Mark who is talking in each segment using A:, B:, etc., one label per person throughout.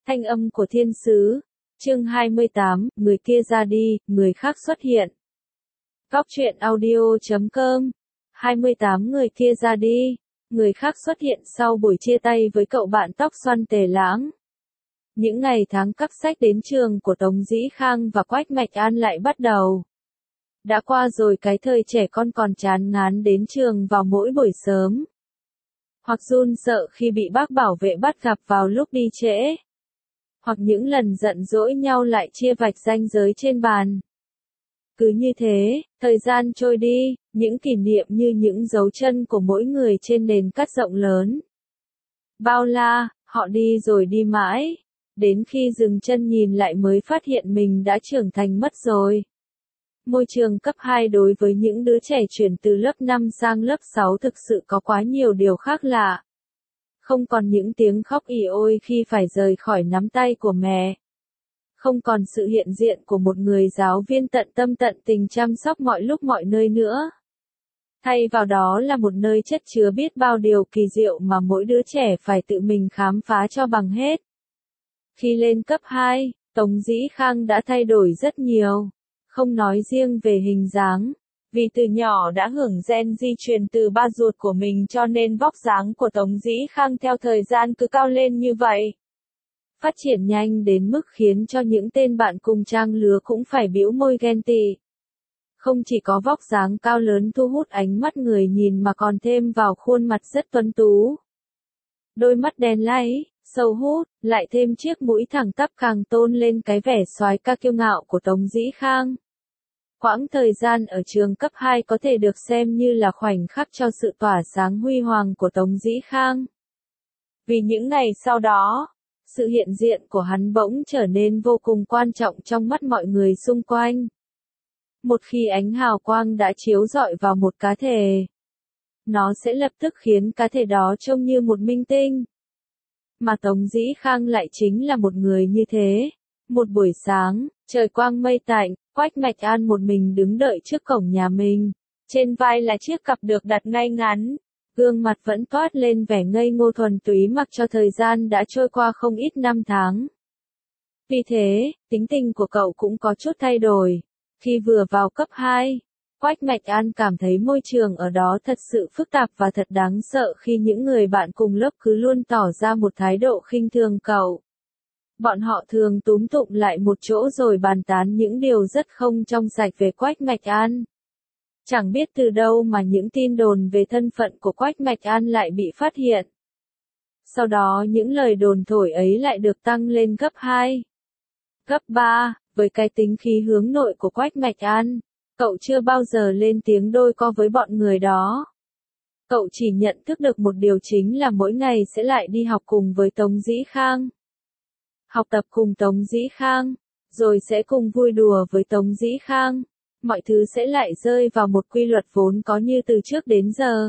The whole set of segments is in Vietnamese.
A: Thanh âm của thiên sứ. Chương 28, người kia ra đi, người khác xuất hiện. Góc truyện audio.com 28 người kia ra đi, người khác xuất hiện sau buổi chia tay với cậu bạn tóc xoăn Tề Lãng. Những ngày tháng cắp sách đến trường của Tống Dĩ Khang và Quách Mạch An lại bắt đầu. Đã qua rồi cái thời trẻ con còn chán ngán đến trường vào mỗi buổi sớm. Hoặc run sợ khi bị bác bảo vệ bắt gặp vào lúc đi trễ. Hoặc những lần giận dỗi nhau lại chia vạch ranh giới trên bàn. Cứ như thế, thời gian trôi đi, những kỷ niệm như những dấu chân của mỗi người trên nền cát rộng lớn. Bao la, họ đi rồi đi mãi, đến khi dừng chân nhìn lại mới phát hiện mình đã trưởng thành mất rồi. Môi trường cấp 2 đối với những đứa trẻ chuyển từ lớp 5 sang lớp 6 thực sự có quá nhiều điều khác lạ. Không còn những tiếng khóc ỉ ôi khi phải rời khỏi nắm tay của mẹ. Không còn sự hiện diện của một người giáo viên tận tâm tận tình chăm sóc mọi lúc mọi nơi nữa. Thay vào đó là một nơi chất chứa biết bao điều kỳ diệu mà mỗi đứa trẻ phải tự mình khám phá cho bằng hết. Khi lên cấp 2, Tống Dĩ Khang đã thay đổi rất nhiều. Không nói riêng về hình dáng. Vì từ nhỏ đã hưởng gen di truyền từ ba ruột của mình cho nên vóc dáng của Tống Dĩ Khang theo thời gian cứ cao lên như vậy. Phát triển nhanh đến mức khiến cho những tên bạn cùng trang lứa cũng phải bĩu môi ghen tị. Không chỉ có vóc dáng cao lớn thu hút ánh mắt người nhìn mà còn thêm vào khuôn mặt rất tuấn tú. Đôi mắt đen láy, sâu hút, lại thêm chiếc mũi thẳng tắp càng tôn lên cái vẻ soái ca kiêu ngạo của Tống Dĩ Khang. Quãng thời gian ở trường cấp 2 có thể được xem như là khoảnh khắc cho sự tỏa sáng huy hoàng của Tống Dĩ Khang. Vì những ngày sau đó, sự hiện diện của hắn bỗng trở nên vô cùng quan trọng trong mắt mọi người xung quanh. Một khi ánh hào quang đã chiếu rọi vào một cá thể, nó sẽ lập tức khiến cá thể đó trông như một minh tinh. Mà Tống Dĩ Khang lại chính là một người như thế. Một buổi sáng, trời quang mây tạnh, Quách Mạch An một mình đứng đợi trước cổng nhà mình. Trên vai là chiếc cặp được đặt ngay ngắn. Gương mặt vẫn toát lên vẻ ngây ngô thuần túy mặc cho thời gian đã trôi qua không ít năm tháng. Vì thế, tính tình của cậu cũng có chút thay đổi. Khi vừa vào cấp 2, Quách Mạch An cảm thấy môi trường ở đó thật sự phức tạp và thật đáng sợ khi những người bạn cùng lớp cứ luôn tỏ ra một thái độ khinh thường cậu. Bọn họ thường túm tụm lại một chỗ rồi bàn tán những điều rất không trong sạch về Quách Mạch An. Chẳng biết từ đâu mà những tin đồn về thân phận của Quách Mạch An lại bị phát hiện. Sau đó những lời đồn thổi ấy lại được tăng lên cấp 2. Cấp 3, với cái tính khí hướng nội của Quách Mạch An, cậu chưa bao giờ lên tiếng đôi co với bọn người đó. Cậu chỉ nhận thức được một điều chính là mỗi ngày sẽ lại đi học cùng với Tống Dĩ Khang. Học tập cùng Tống Dĩ Khang, rồi sẽ cùng vui đùa với Tống Dĩ Khang. Mọi thứ sẽ lại rơi vào một quy luật vốn có như từ trước đến giờ.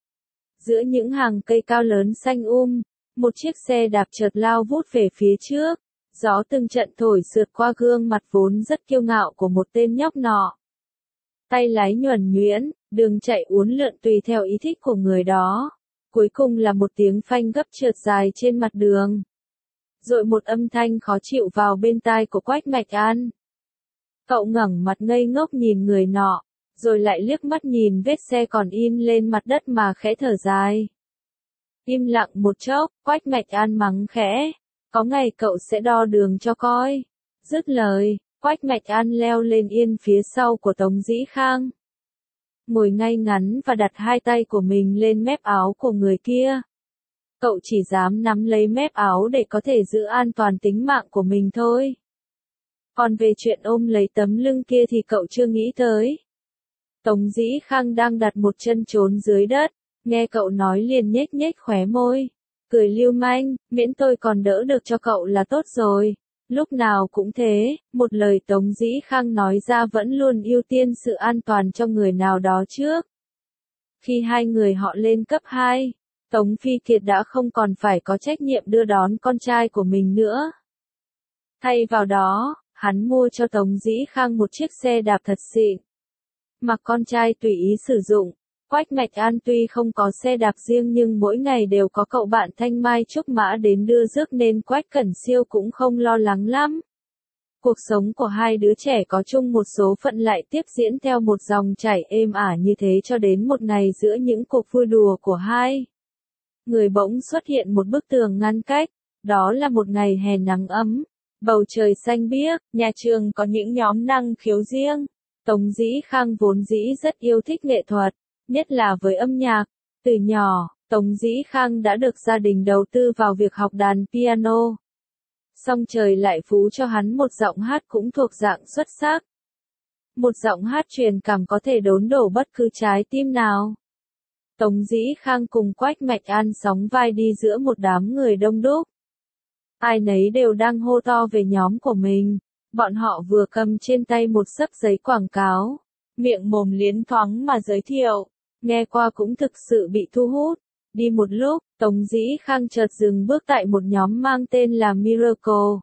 A: Giữa những hàng cây cao lớn xanh một chiếc xe đạp chợt lao vút về phía trước. Gió từng trận thổi sượt qua gương mặt vốn rất kiêu ngạo của một tên nhóc nọ. Tay lái nhuần nhuyễn, đường chạy uốn lượn tùy theo ý thích của người đó. Cuối cùng là một tiếng phanh gấp trượt dài trên mặt đường. Rồi một âm thanh khó chịu vào bên tai của Quách Mạch An. Cậu ngẩng mặt ngây ngốc nhìn người nọ, rồi lại liếc mắt nhìn vết xe còn in lên mặt đất mà khẽ thở dài. Im lặng một chốc, Quách Mạch An mắng khẽ. Có ngày cậu sẽ đo đường cho coi. Dứt lời, Quách Mạch An leo lên yên phía sau của Tống Dĩ Khang. Ngồi ngay ngắn và đặt hai tay của mình lên mép áo của người kia. Cậu chỉ dám nắm lấy mép áo để có thể giữ an toàn tính mạng của mình thôi. Còn về chuyện ôm lấy tấm lưng kia thì cậu chưa nghĩ tới. Tống Dĩ Khang đang đặt một chân trốn dưới đất, nghe cậu nói liền nhếch nhếch khóe môi. Cười lưu manh, miễn tôi còn đỡ được cho cậu là tốt rồi. Lúc nào cũng thế, một lời Tống Dĩ Khang nói ra vẫn luôn ưu tiên sự an toàn cho người nào đó trước. Khi hai người họ lên cấp 2, Tống Phi Kiệt đã không còn phải có trách nhiệm đưa đón con trai của mình nữa. Thay vào đó, hắn mua cho Tống Dĩ Khang một chiếc xe đạp thật xịn. Mặc con trai tùy ý sử dụng, Quách Mạch An tuy không có xe đạp riêng nhưng mỗi ngày đều có cậu bạn Thanh Mai Trúc Mã đến đưa rước nên Quách Cẩn Siêu cũng không lo lắng lắm. Cuộc sống của hai đứa trẻ có chung một số phận lại tiếp diễn theo một dòng chảy êm ả như thế cho đến một ngày giữa những cuộc vui đùa của hai người bỗng xuất hiện một bức tường ngăn cách, đó là một ngày hè nắng ấm, bầu trời xanh biếc, nhà trường có những nhóm năng khiếu riêng. Tống Dĩ Khang vốn dĩ rất yêu thích nghệ thuật, nhất là với âm nhạc. Từ nhỏ, Tống Dĩ Khang đã được gia đình đầu tư vào việc học đàn piano. Song trời lại phú cho hắn một giọng hát cũng thuộc dạng xuất sắc. Một giọng hát truyền cảm có thể đốn đổ bất cứ trái tim nào. Tống Dĩ Khang cùng Quách Mạch An sóng vai đi giữa một đám người đông đúc. Ai nấy đều đang hô to về nhóm của mình. Bọn họ vừa cầm trên tay một xấp giấy quảng cáo, miệng mồm liến thoáng mà giới thiệu, nghe qua cũng thực sự bị thu hút. Đi một lúc, Tống Dĩ Khang chợt dừng bước tại một nhóm mang tên là Miracle.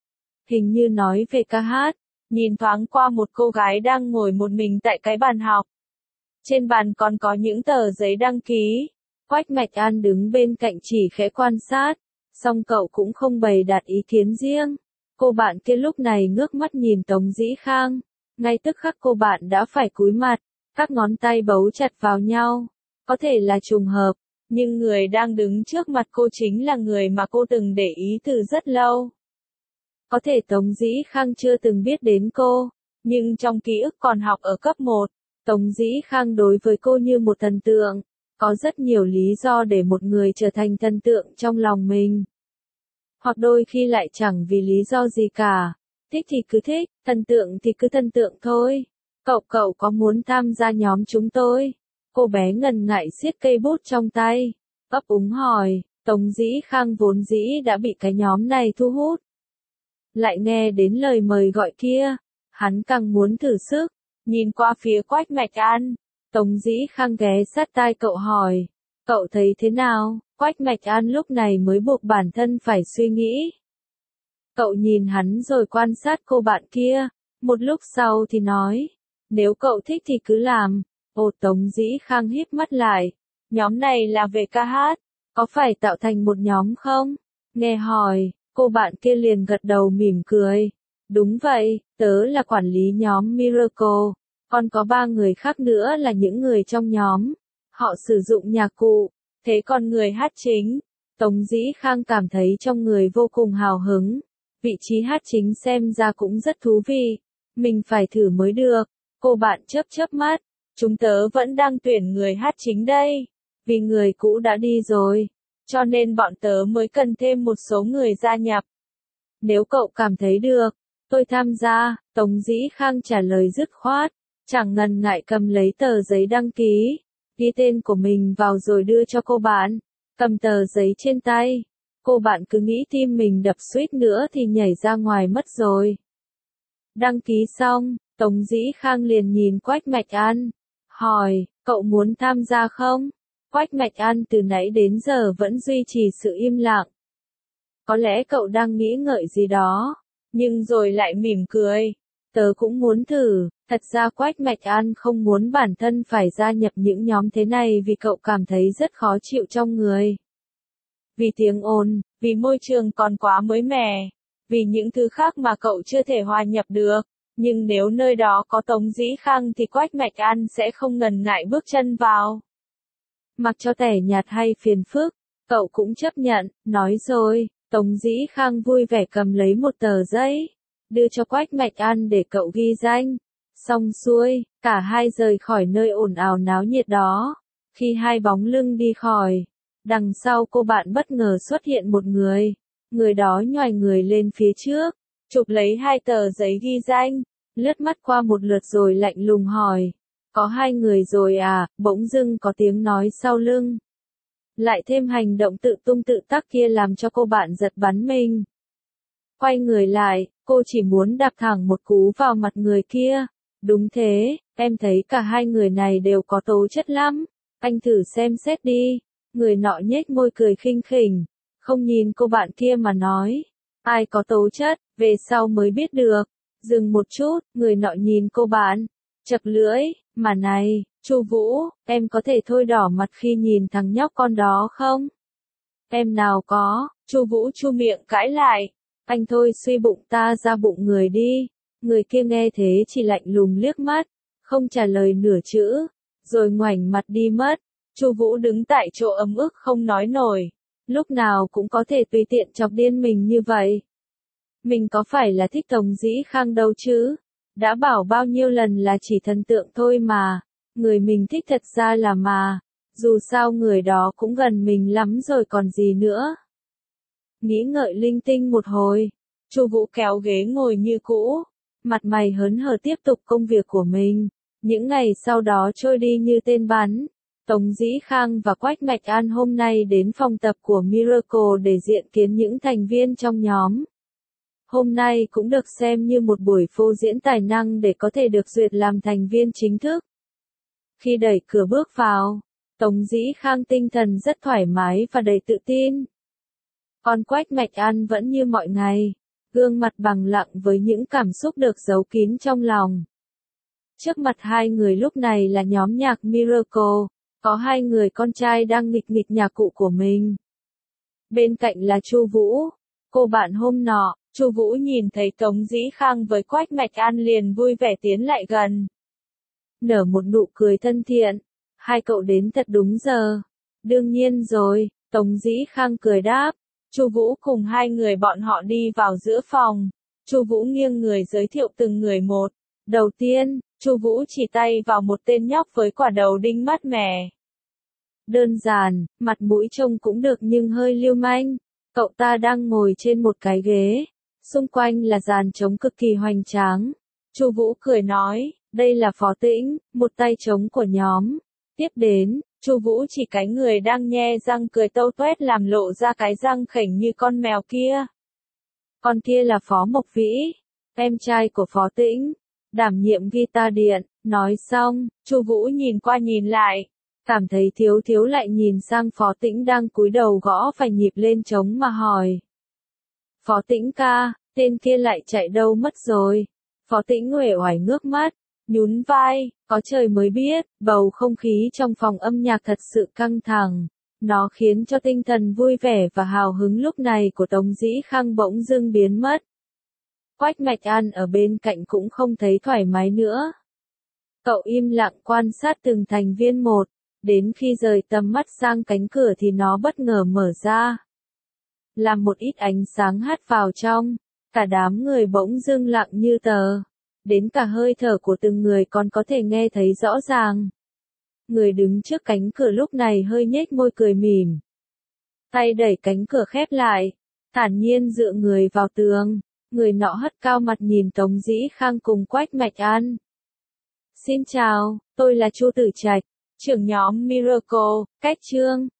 A: Hình như nói về ca hát, nhìn thoáng qua một cô gái đang ngồi một mình tại cái bàn học. Trên bàn còn có những tờ giấy đăng ký. Quách Mạch An đứng bên cạnh chỉ khẽ quan sát, song cậu cũng không bày đặt ý kiến riêng. Cô bạn kia lúc này ngước mắt nhìn Tống Dĩ Khang, ngay tức khắc cô bạn đã phải cúi mặt, các ngón tay bấu chặt vào nhau. Có thể là trùng hợp, nhưng người đang đứng trước mặt cô chính là người mà cô từng để ý từ rất lâu. Có thể Tống Dĩ Khang chưa từng biết đến cô, nhưng trong ký ức còn học ở cấp 1, Tống Dĩ Khang đối với cô như một thần tượng. Có rất nhiều lý do để một người trở thành thần tượng trong lòng mình. Hoặc đôi khi lại chẳng vì lý do gì cả. Thích thì cứ thích, thần tượng thì cứ thần tượng thôi. Cậu có muốn tham gia nhóm chúng tôi? Cô bé ngần ngại siết cây bút trong tay, ấp úng hỏi. Tống Dĩ Khang vốn dĩ đã bị cái nhóm này thu hút. Lại nghe đến lời mời gọi kia, hắn càng muốn thử sức. Nhìn qua phía Quách Mạch An, Tống Dĩ Khang ghé sát tai cậu hỏi. Cậu thấy thế nào? Quách Mạch An lúc này mới buộc bản thân phải suy nghĩ. Cậu nhìn hắn rồi quan sát cô bạn kia, một lúc sau thì nói. Nếu cậu thích thì cứ làm. Ồ, Tống Dĩ Khang híp mắt lại. Nhóm này là về ca hát, có phải tạo thành một nhóm không? Nghe hỏi, cô bạn kia liền gật đầu mỉm cười. Đúng vậy, tớ là quản lý nhóm Miracle, còn có 3 người khác nữa là những người trong nhóm. Họ sử dụng nhạc cụ, thế còn người hát chính. Tống Dĩ Khang cảm thấy trong người vô cùng hào hứng. Vị trí hát chính xem ra cũng rất thú vị. Mình phải thử mới được. Cô bạn chớp chớp mắt. Chúng tớ vẫn đang tuyển người hát chính đây. Vì người cũ đã đi rồi, cho nên bọn tớ mới cần thêm một số người gia nhập. Nếu cậu cảm thấy được, tôi tham gia. Tống Dĩ Khang trả lời dứt khoát, chẳng ngần ngại cầm lấy tờ giấy đăng ký, ghi tên của mình vào rồi đưa cho cô bạn. Cầm tờ giấy trên tay, cô bạn cứ nghĩ tim mình đập suýt nữa thì nhảy ra ngoài mất rồi. Đăng ký xong, Tống Dĩ Khang liền nhìn Quách Mạch An, hỏi, cậu muốn tham gia không? Quách Mạch An từ nãy đến giờ vẫn duy trì sự im lặng. Có lẽ cậu đang nghĩ ngợi gì đó, nhưng rồi lại mỉm cười. Tớ cũng muốn thử. Thật ra Quách Mạch An không muốn bản thân phải gia nhập những nhóm thế này vì cậu cảm thấy rất khó chịu trong người. Vì tiếng ồn, vì môi trường còn quá mới mẻ, vì những thứ khác mà cậu chưa thể hòa nhập được. Nhưng nếu nơi đó có Tống Dĩ Khang thì Quách Mạch An sẽ không ngần ngại bước chân vào. Mặc cho tẻ nhạt hay phiền phức, cậu cũng chấp nhận, nói rồi. Tống Dĩ Khang vui vẻ cầm lấy một tờ giấy, đưa cho Quách Mạch An để cậu ghi danh. Xong xuôi, cả hai rời khỏi nơi ồn ào náo nhiệt đó. Khi hai bóng lưng đi khỏi, đằng sau cô bạn bất ngờ xuất hiện một người. Người đó nhoài người lên phía trước, chụp lấy 2 tờ giấy ghi danh, lướt mắt qua một lượt rồi lạnh lùng hỏi. Có 2 người rồi à? Bỗng dưng có tiếng nói sau lưng. Lại thêm hành động tự tung tự tác kia làm cho cô bạn giật bắn mình. Quay người lại, cô chỉ muốn đạp thẳng một cú vào mặt người kia. Đúng thế, em thấy cả 2 người này đều có tố chất lắm. Anh thử xem xét đi. Người nọ nhếch môi cười khinh khỉnh, không nhìn cô bạn kia mà nói. Ai có tố chất, về sau mới biết được. Dừng một chút, người nọ nhìn cô bạn, chật lưỡi, mà này, Chu Vũ, em có thể thôi đỏ mặt khi nhìn thằng nhóc con đó không? Em nào có, Chu Vũ chu miệng cãi lại. Anh thôi suy bụng ta ra bụng người đi. Người kia nghe thế chỉ lạnh lùng liếc mắt, không trả lời nửa chữ, rồi ngoảnh mặt đi mất. Chu Vũ đứng tại chỗ ấm ức không nói nổi. Lúc nào cũng có thể tùy tiện chọc điên mình như vậy. Mình có phải là thích Tống Dĩ Khang đâu chứ? Đã bảo bao nhiêu lần là chỉ thần tượng thôi mà. Người mình thích thật ra là mà. Dù sao người đó cũng gần mình lắm rồi còn gì nữa. Nghĩ ngợi linh tinh một hồi, Chu Vũ kéo ghế ngồi như cũ, mặt mày hớn hở tiếp tục công việc của mình. Những ngày sau đó trôi đi như tên bắn. Tống Dĩ Khang và Quách Mạch An hôm nay đến phòng tập của Miracle để diện kiến những thành viên trong nhóm. Hôm nay cũng được xem như một buổi phô diễn tài năng để có thể được duyệt làm thành viên chính thức. Khi đẩy cửa bước vào, Tống Dĩ Khang tinh thần rất thoải mái và đầy tự tin. Còn Quách Mạch An vẫn như mọi ngày, gương mặt bằng lặng với những cảm xúc được giấu kín trong lòng. Trước mặt hai người lúc này là nhóm nhạc Miracle, có hai người con trai đang nghịch nghịch nhạc cụ của mình. Bên cạnh là Chu Vũ, cô bạn hôm nọ. Chu Vũ nhìn thấy Tống Dĩ Khang với Quách Mạch An liền vui vẻ tiến lại gần. Nở một nụ cười thân thiện. Hai cậu đến thật đúng giờ. Đương nhiên rồi, Tống Dĩ Khang cười đáp. Chu Vũ cùng hai người bọn họ đi vào giữa phòng. Chu Vũ nghiêng người giới thiệu từng người một. Đầu tiên, Chu Vũ chỉ tay vào một tên nhóc với quả đầu đinh mát mẻ. Đơn giản, mặt mũi trông cũng được nhưng hơi lưu manh. Cậu ta đang ngồi trên một cái ghế. Xung quanh là dàn trống cực kỳ hoành tráng. Chu Vũ cười nói, đây là Phó Tĩnh, một tay trống của nhóm. Tiếp đến, Chu Vũ chỉ cái người đang nhe răng cười tâu tuét làm lộ ra cái răng khểnh như con mèo kia. Con kia là Phó Mộc Vĩ, em trai của Phó Tĩnh, đảm nhiệm guitar điện. Nói xong, Chu Vũ nhìn qua nhìn lại, cảm thấy thiếu thiếu lại nhìn sang Phó Tĩnh đang cúi đầu gõ vài nhịp lên trống mà hỏi. Phó Tĩnh ca, tên kia lại chạy đâu mất rồi? Phó Tĩnh uể oải ngước mắt, nhún vai, có trời mới biết, bầu không khí trong phòng âm nhạc thật sự căng thẳng. Nó khiến cho tinh thần vui vẻ và hào hứng lúc này của Tống Dĩ Khang bỗng dưng biến mất. Quách Mạch An ở bên cạnh cũng không thấy thoải mái nữa. Cậu im lặng quan sát từng thành viên một, đến khi rời tầm mắt sang cánh cửa thì nó bất ngờ mở ra. Làm một ít ánh sáng hắt vào trong, cả đám người bỗng dưng lặng như tờ. Đến cả hơi thở của từng người còn có thể nghe thấy rõ ràng. Người đứng trước cánh cửa lúc này hơi nhếch môi cười mỉm. Tay đẩy cánh cửa khép lại, thản nhiên dựa người vào tường. Người nọ hất cao mặt nhìn Tống Dĩ Khang cùng Quách Mạch An. Xin chào, tôi là Chu Tử Trạch, trưởng nhóm Miracle, Cách Chương.